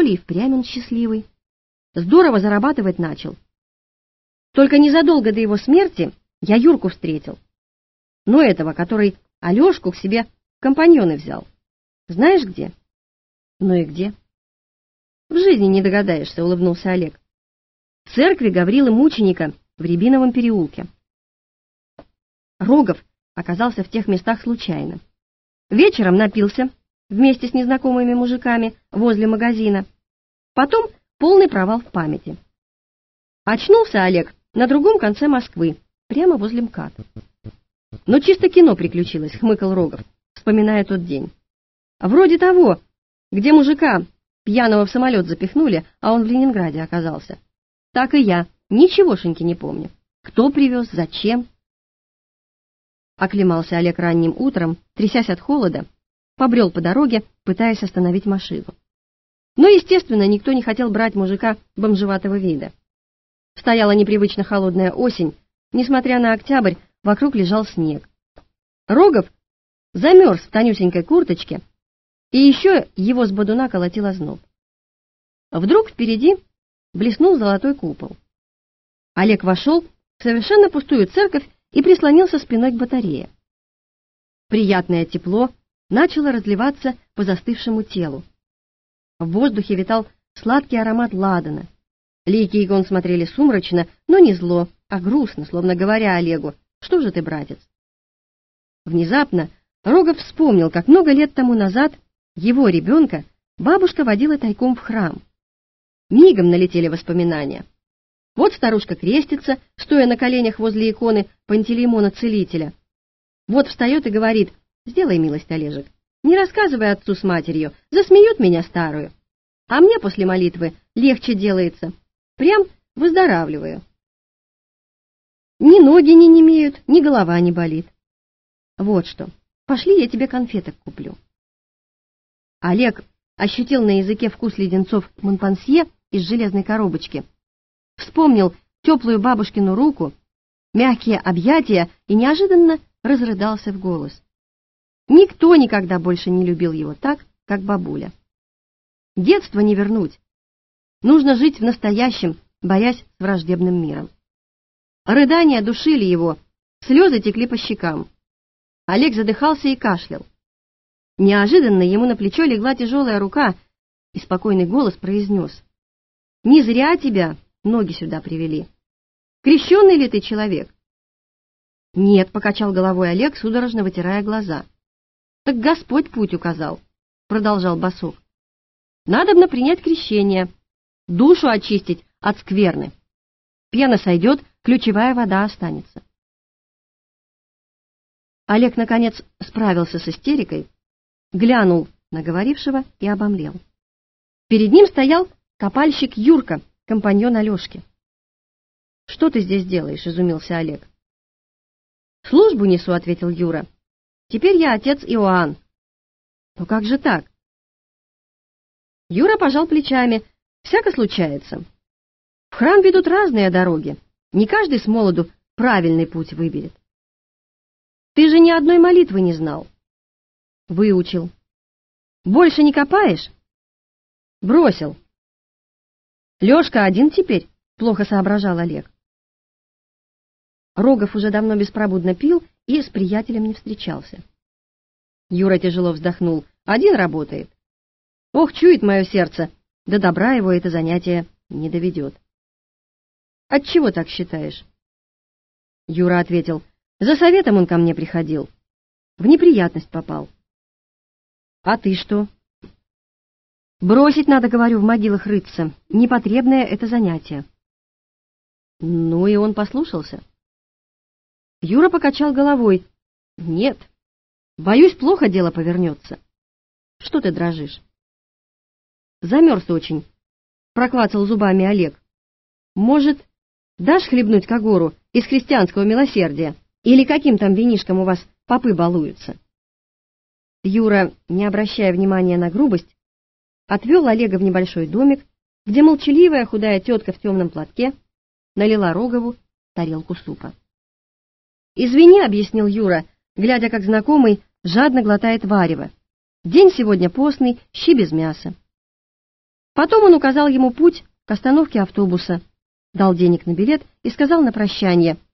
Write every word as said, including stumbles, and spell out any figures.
ли и впрямь он счастливый. Здорово зарабатывать начал. Только незадолго до его смерти я Юрку встретил. Но этого, который Алешку к себе в компаньоны взял. Знаешь где? Ну и где? В жизни не догадаешься, улыбнулся Олег. В церкви Гаврилы Мученика в Рябиновом переулке. Рогов оказался в тех местах случайно. Вечером напился вместе с незнакомыми мужиками возле магазина. Потом полный провал в памяти. Очнулся Олег на другом конце Москвы, прямо возле МКАД. «Ну, чисто кино приключилось», — хмыкал Рогов, вспоминая тот день. «Вроде того, где мужика пьяного в самолет запихнули, а он в Ленинграде оказался. Так и я, ничегошеньки не помню. Кто привез, зачем?» Оклемался Олег ранним утром, трясясь от холода, побрел по дороге, пытаясь остановить машину. Но, естественно, никто не хотел брать мужика бомжеватого вида. Стояла непривычно холодная осень, несмотря на октябрь, вокруг лежал снег. Рогов замерз в тонюсенькой курточке, и еще его с бодуна колотил озноб. Вдруг впереди блеснул золотой купол. Олег вошел в совершенно пустую церковь и прислонился спиной к батарее. Приятное тепло начало разливаться по застывшему телу. В воздухе витал сладкий аромат ладана. Лейки и Игон смотрели сумрачно, но не зло, а грустно, словно говоря Олегу: «Что же ты, братец?» Внезапно Рогов вспомнил, как много лет тому назад его ребенка бабушка водила тайком в храм. Мигом налетели воспоминания. Вот старушка крестится, стоя на коленях возле иконы Пантелеймона Целителя. Вот встает и говорит: «Сделай милость, Олежек, не рассказывай отцу с матерью, засмеют меня старую. А мне после молитвы легче делается, прям выздоравливаю. Ни ноги не немеют, ни голова не болит. Вот что, пошли, я тебе конфеток куплю». Олег ощутил на языке вкус леденцов Монпансье из железной коробочки, вспомнил теплую бабушкину руку, мягкие объятия и неожиданно разрыдался в голос. Никто никогда больше не любил его так, как бабуля. Детство не вернуть. Нужно жить в настоящем, борясь с враждебным миром. Рыдания душили его, слезы текли по щекам. Олег задыхался и кашлял. Неожиданно ему на плечо легла тяжелая рука, и спокойный голос произнес: «Не зря тебя ноги сюда привели. Крещеный ли ты человек?» «Нет», — покачал головой Олег, судорожно вытирая глаза. «Так Господь путь указал», — продолжал босок. «Надобно принять крещение, душу очистить от скверны. Пена сойдет, ключевая вода останется». Олег, наконец, справился с истерикой, глянул на говорившего и обомлел. Перед ним стоял копальщик Юрка, компаньон Алешки. «Что ты здесь делаешь?» — изумился Олег. «Службу несу», — ответил Юра. «Теперь я отец Иоанн». «Ну как же так?» Юра пожал плечами. «Всяко случается. В храм ведут разные дороги. Не каждый с молоду правильный путь выберет». «Ты же ни одной молитвы не знал». «Выучил». «Больше не копаешь?» «Бросил». «Лешка один теперь?» — плохо соображал Олег. Рогов уже давно беспробудно пил и с приятелем не встречался. Юра тяжело вздохнул. «Один работает. Ох, чует мое сердце, до добра его это занятие не доведет». «Отчего так считаешь?» Юра ответил: «За советом он ко мне приходил. В неприятность попал». «А ты что?» «Бросить надо, говорю, в могилах рыться. Непотребное это занятие». Ну и он послушался. Юра покачал головой. «Нет, боюсь, плохо дело повернется». «Что ты дрожишь?» «Замерз очень», — проклацал зубами Олег. «Может, дашь хлебнуть когору из христианского милосердия? Или каким там винишком у вас попы балуются?» Юра, не обращая внимания на грубость, отвел Олега в небольшой домик, где молчаливая худая тетка в темном платке налила Рогову тарелку супа. «Извини», — объяснил Юра, глядя, как знакомый жадно глотает варево. «День сегодня постный, щи без мяса». Потом он указал ему путь к остановке автобуса, дал денег на билет и сказал на прощание: